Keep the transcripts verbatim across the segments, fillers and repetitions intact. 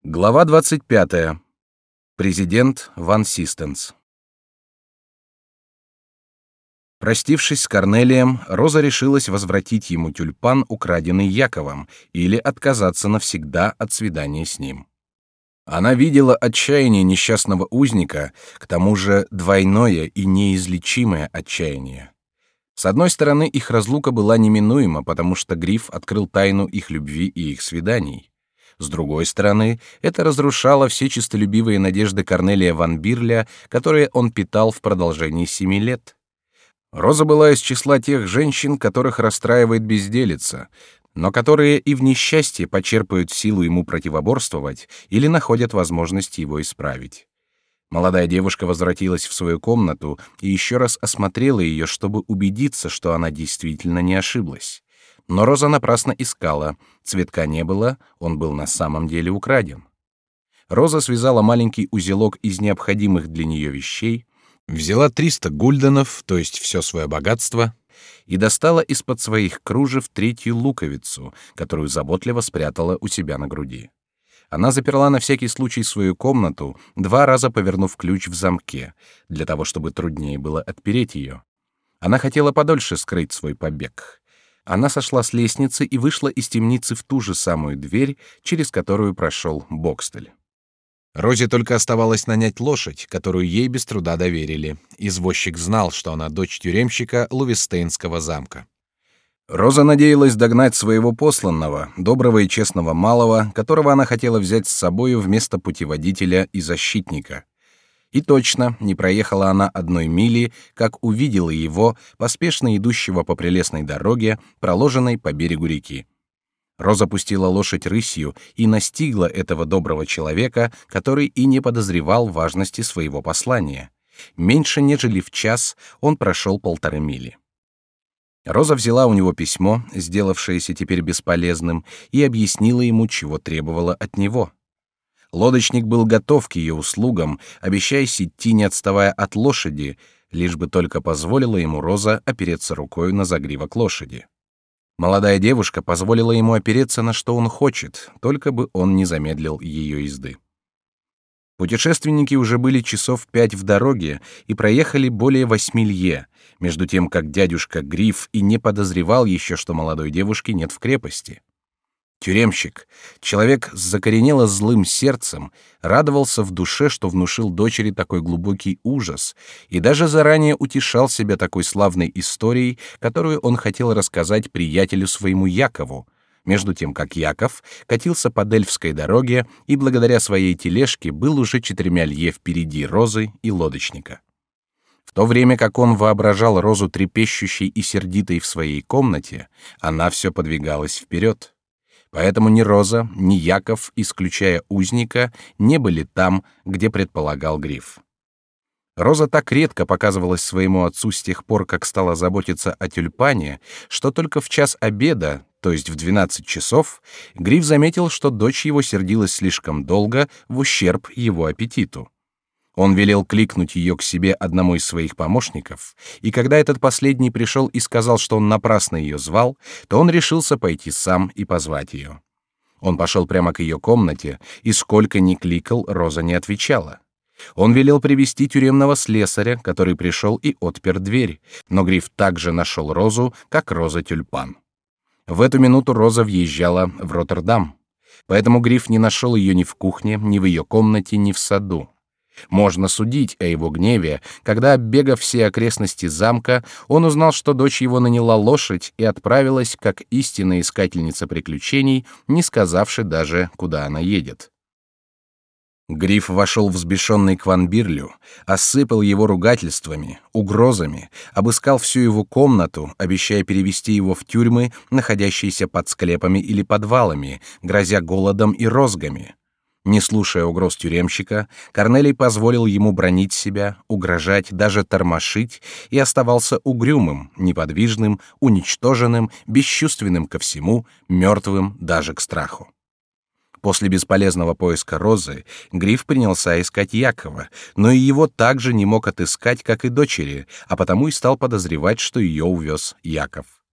Глава двадцать пятая. Президент Ван Систенс. Простившись с Корнелием, Роза решилась возвратить ему тюльпан, украденный Яковом, или отказаться навсегда от свидания с ним. Она видела отчаяние несчастного узника, к тому же двойное и неизлечимое отчаяние. С одной стороны, их разлука была неминуема, потому что Гриф открыл тайну их любви и их свиданий. С другой стороны, это разрушало все честолюбивые надежды Корнелия ван Бирля, которые он питал в продолжении семи лет. Роза была из числа тех женщин, которых расстраивает безделица, но которые и в несчастье почерпают силу ему противоборствовать или находят возможность его исправить. Молодая девушка возвратилась в свою комнату и еще раз осмотрела ее, чтобы убедиться, что она действительно не ошиблась. Но Роза напрасно искала. Цветка не было, он был на самом деле украден. Роза связала маленький узелок из необходимых для нее вещей, взяла триста гульденов, то есть все свое богатство, и достала из-под своих кружев третью луковицу, которую заботливо спрятала у себя на груди. Она заперла на всякий случай свою комнату, два раза повернув ключ в замке, для того, чтобы труднее было отпереть ее. Она хотела подольше скрыть свой побег. Она сошла с лестницы и вышла из темницы в ту же самую дверь, через которую прошел Бокстель. Розе только оставалось нанять лошадь, которую ей без труда доверили. Извозчик знал, что она дочь тюремщика Лувестейнского замка. Роза надеялась догнать своего посланного, доброго и честного малого, которого она хотела взять с собою вместо путеводителя и защитника. И точно, не проехала она одной мили, как увидела его, поспешно идущего по прелестной дороге, проложенной по берегу реки. Роза пустила лошадь рысью и настигла этого доброго человека, который и не подозревал важности своего послания. Меньше нежели в час он прошел полторы мили. Роза взяла у него письмо, сделавшееся теперь бесполезным, и объяснила ему, чего требовала от него. Лодочник был готов к ее услугам, обещаясь идти, не отставая от лошади, лишь бы только позволила ему Роза опереться рукой на загривок лошади. Молодая девушка позволила ему опереться на что он хочет, только бы он не замедлил ее езды. Путешественники уже были часов пять в дороге и проехали более восьми лье, между тем как дядюшка Гриф и не подозревал еще, что молодой девушки нет в крепости. Тюремщик, человек с закоренело злым сердцем, радовался в душе, что внушил дочери такой глубокий ужас, и даже заранее утешал себя такой славной историей, которую он хотел рассказать приятелю своему Якову, между тем как Яков катился по Дельфской дороге и благодаря своей тележке был уже четырьмя лье впереди Розы и лодочника. В то время как он воображал Розу трепещущей и сердитой в своей комнате, она все подвигалась вперед. Поэтому ни Роза, ни Яков, исключая узника, не были там, где предполагал Гриф. Роза так редко показывалась своему отцу с тех пор, как стала заботиться о тюльпане, что только в час обеда, то есть в двенадцать часов, Гриф заметил, что дочь его сердилась слишком долго в ущерб его аппетиту. Он велел кликнуть ее к себе одному из своих помощников, и когда этот последний пришел и сказал, что он напрасно ее звал, то он решился пойти сам и позвать ее. Он пошел прямо к ее комнате, и сколько ни кликал, Роза не отвечала. Он велел привести тюремного слесаря, который пришел и отпер дверь, но Гриф также нашел Розу, как Роза тюльпан. В эту минуту Роза въезжала в Роттердам, поэтому Гриф не нашел ее ни в кухне, ни в ее комнате, ни в саду. Можно судить о его гневе, когда, оббегав все окрестности замка, он узнал, что дочь его наняла лошадь и отправилась, как истинная искательница приключений, не сказавши даже, куда она едет. Гриф вошел взбешенный к ван Бирлю, осыпал его ругательствами, угрозами, обыскал всю его комнату, обещая перевести его в тюрьмы, находящиеся под склепами или подвалами, грозя голодом и розгами. Не слушая угроз тюремщика, Корнелий позволил ему бранить себя, угрожать, даже тормошить, и оставался угрюмым, неподвижным, уничтоженным, бесчувственным ко всему, мертвым даже к страху. После бесполезного поиска Розы Гриф принялся искать Якова, но и его также не мог отыскать, как и дочери, а потому и стал подозревать, что ее увез Яков.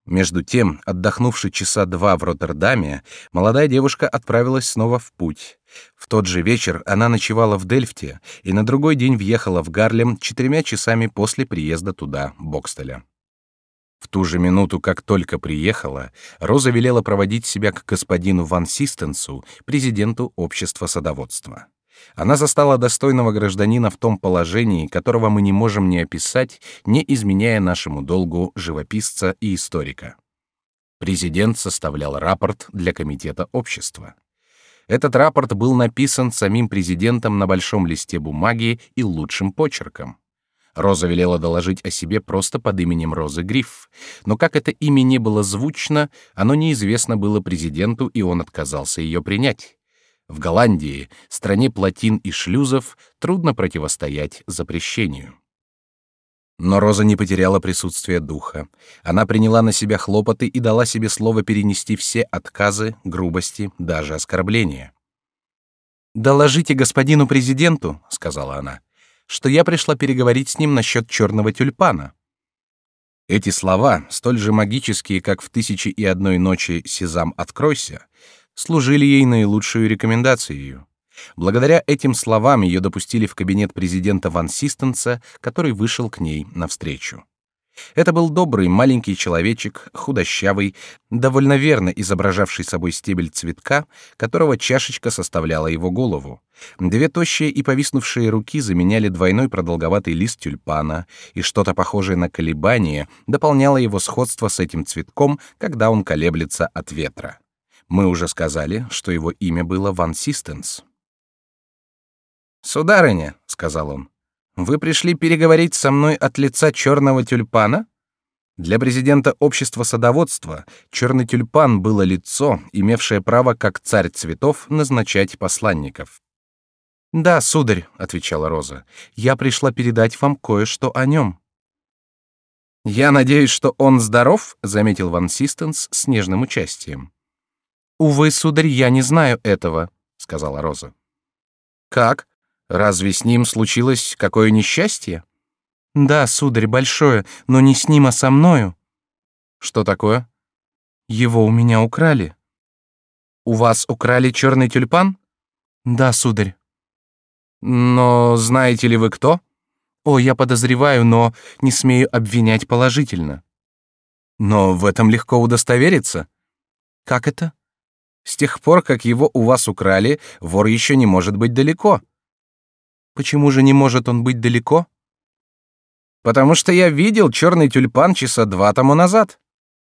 Между тем, отдохнувши часа два в Роттердаме, молодая девушка отправилась снова в путь. В тот же вечер она ночевала в Дельфте и на другой день въехала в Гарлем четырьмя часами после приезда туда Бокстеля. В ту же минуту, как только приехала, Роза велела проводить себя к господину Ван Систенсу, президенту общества садоводства. Она застала достойного гражданина в том положении, которого мы не можем не описать, не изменяя нашему долгу живописца и историка. Президент составлял рапорт для комитета общества. Этот рапорт был написан самим президентом на большом листе бумаги и лучшим почерком. Роза велела доложить о себе просто под именем Розы Гриф, но как это имя не было звучно, оно неизвестно было президенту, и он отказался ее принять. В Голландии, стране плотин и шлюзов, трудно противостоять запрещению. Но Роза не потеряла присутствие духа. Она приняла на себя хлопоты и дала себе слово перенести все отказы, грубости, даже оскорбления. «Доложите господину президенту, — сказала она, — что я пришла переговорить с ним насчет черного тюльпана». Эти слова, столь же магические, как в «Тысяче и одной ночи» «Сезам, откройся», служили ей наилучшую рекомендацией. Благодаря этим словам ее допустили в кабинет президента Ван Систенса, который вышел к ней навстречу. Это был добрый маленький человечек, худощавый, довольно верно изображавший собой стебель цветка, которого чашечка составляла его голову. Две тощие и повиснувшие руки заменяли двойной продолговатый лист тюльпана, и что-то похожее на колебание дополняло его сходство с этим цветком, когда он колеблется от ветра. Мы уже сказали, что его имя было Ван Систенс. «Сударыня, — сказал он, — вы пришли переговорить со мной от лица черного тюльпана? Для президента общества садоводства черный тюльпан было лицо, имевшее право, как царь цветов, назначать посланников». «Да, сударь, — отвечала Роза, — я пришла передать вам кое-что о нем». «Я надеюсь, что он здоров, — заметил Ван Систенс с нежным участием. «Увы, сударь, я не знаю этого, — сказала Роза». «Как? Разве с ним случилось какое несчастье?» «Да, сударь, большое, но не с ним, а со мною». «Что такое?» «Его у меня украли». «У вас украли черный тюльпан?» «Да, сударь». «Но знаете ли вы кто?» «О, я подозреваю, но не смею обвинять положительно». «Но в этом легко удостовериться». «Как это?» «С тех пор, как его у вас украли, вор еще не может быть далеко». «Почему же не может он быть далеко?» «Потому что я видел черный тюльпан часа два тому назад».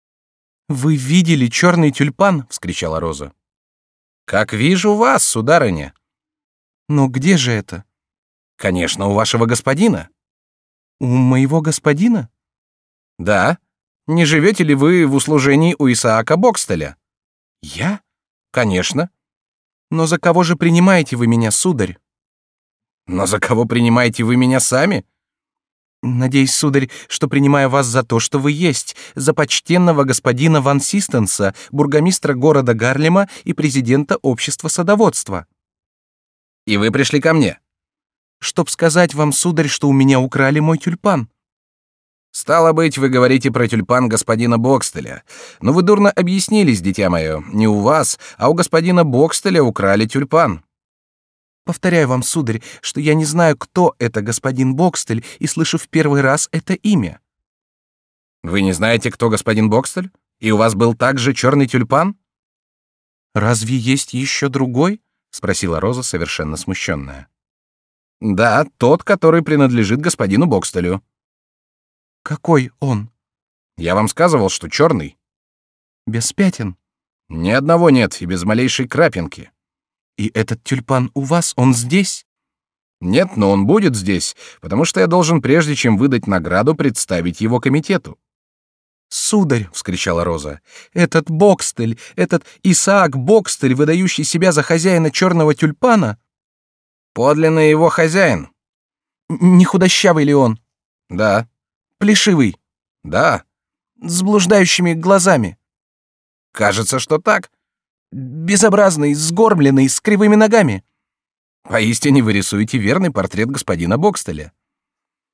«Вы видели черный тюльпан?» — вскричала Роза. «Как вижу вас, сударыня». «Но где же это?» «Конечно, у вашего господина». «У моего господина?» «Да. Не живете ли вы в услужении у Исаака Бокстеля?» «Я? Конечно». «Но за кого же принимаете вы меня, сударь?» «Но за кого принимаете вы меня сами?» «Надеюсь, сударь, что принимаю вас за то, что вы есть, за почтенного господина Ван Систенса, бургомистра города Гарлема и президента общества садоводства». «И вы пришли ко мне?» «Чтоб сказать вам, сударь, что у меня украли мой тюльпан». «Стало быть, вы говорите про тюльпан господина Бокстеля. Но вы дурно объяснились, дитя мое. Не у вас, а у господина Бокстеля украли тюльпан». «Повторяю вам, сударь, что я не знаю, кто это господин Бокстель, и слышу в первый раз это имя». «Вы не знаете, кто господин Бокстель? И у вас был также черный тюльпан?» «Разве есть еще другой?» — спросила Роза, совершенно смущенная. «Да, тот, который принадлежит господину Бокстелю». «Какой он?» «Я вам сказывал, что черный». «Без пятен?» «Ни одного нет, и без малейшей крапинки». «И этот тюльпан у вас, он здесь?» «Нет, но он будет здесь, потому что я должен, прежде чем выдать награду, представить его комитету». «Сударь!» — вскричала Роза. «Этот Бокстель, этот Исаак Бокстель, выдающий себя за хозяина черного тюльпана?» «Подлинный его хозяин». «Не худощавый ли он?» «Да». «Плешивый?» «Да». «С блуждающими глазами?» «Кажется, что так». «Безобразный, сгорбленный, с кривыми ногами». «Поистине вы рисуете верный портрет господина Бокстеля».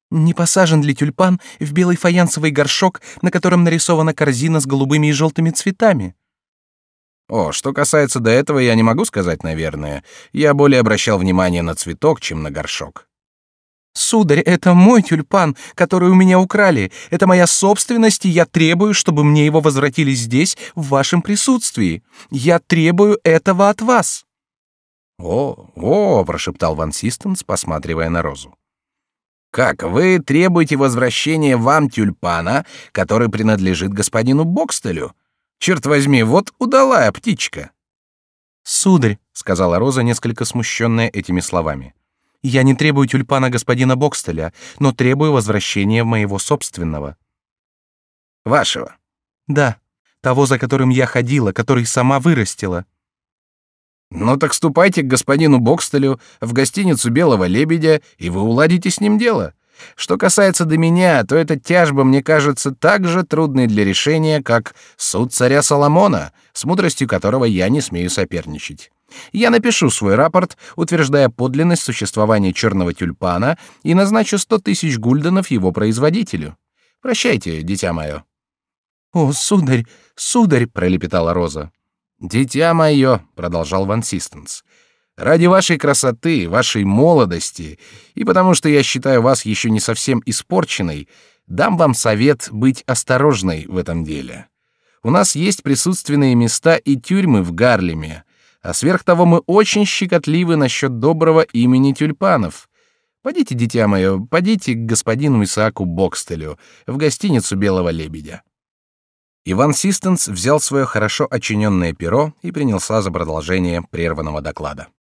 Не посажен ли тюльпан в белый фаянсовый горшок, на котором нарисована корзина с голубыми и желтыми цветами? О, что касается до этого, я не могу сказать, наверное. Я более обращал внимание на цветок, чем на горшок. Сударь, это мой тюльпан, который у меня украли. Это моя собственность, и я требую, чтобы мне его возвратили здесь, в вашем присутствии. Я требую этого от вас. О, о, прошептал Ван Систенс, посматривая на Розу. Как вы требуете возвращения вам тюльпана, который принадлежит господину Бокстелю? Черт возьми, вот удалая птичка. Сударь, сказала Роза, несколько смущенная этими словами, я не требую тюльпана господина Бокстеля, но требую возвращения моего собственного. Вашего? Да, того, за которым я ходила, который сама вырастила. Ну так ступайте к господину Бокстелю в гостиницу «Белого лебедя», и вы уладите с ним дело. Что касается до меня, то эта тяжба мне кажется так же трудной для решения, как суд царя Соломона, с мудростью которого я не смею соперничать. Я напишу свой рапорт, утверждая подлинность существования черного тюльпана, и назначу сто тысяч гульденов его производителю. Прощайте, дитя мое. О, сударь, сударь, пролепетала Роза. Дитя мое, продолжал Ван Систенс. Ради вашей красоты, вашей молодости, и потому что я считаю вас еще не совсем испорченной, дам вам совет быть осторожной в этом деле. У нас есть присутственные места и тюрьмы в Гарлеме, а сверх того мы очень щекотливы насчет доброго имени тюльпанов. Подите, дитя мое, подите к господину Исааку Бокстелю в гостиницу «Белого лебедя». Иван Систенс взял свое хорошо очиненное перо и принялся за продолжение прерванного доклада.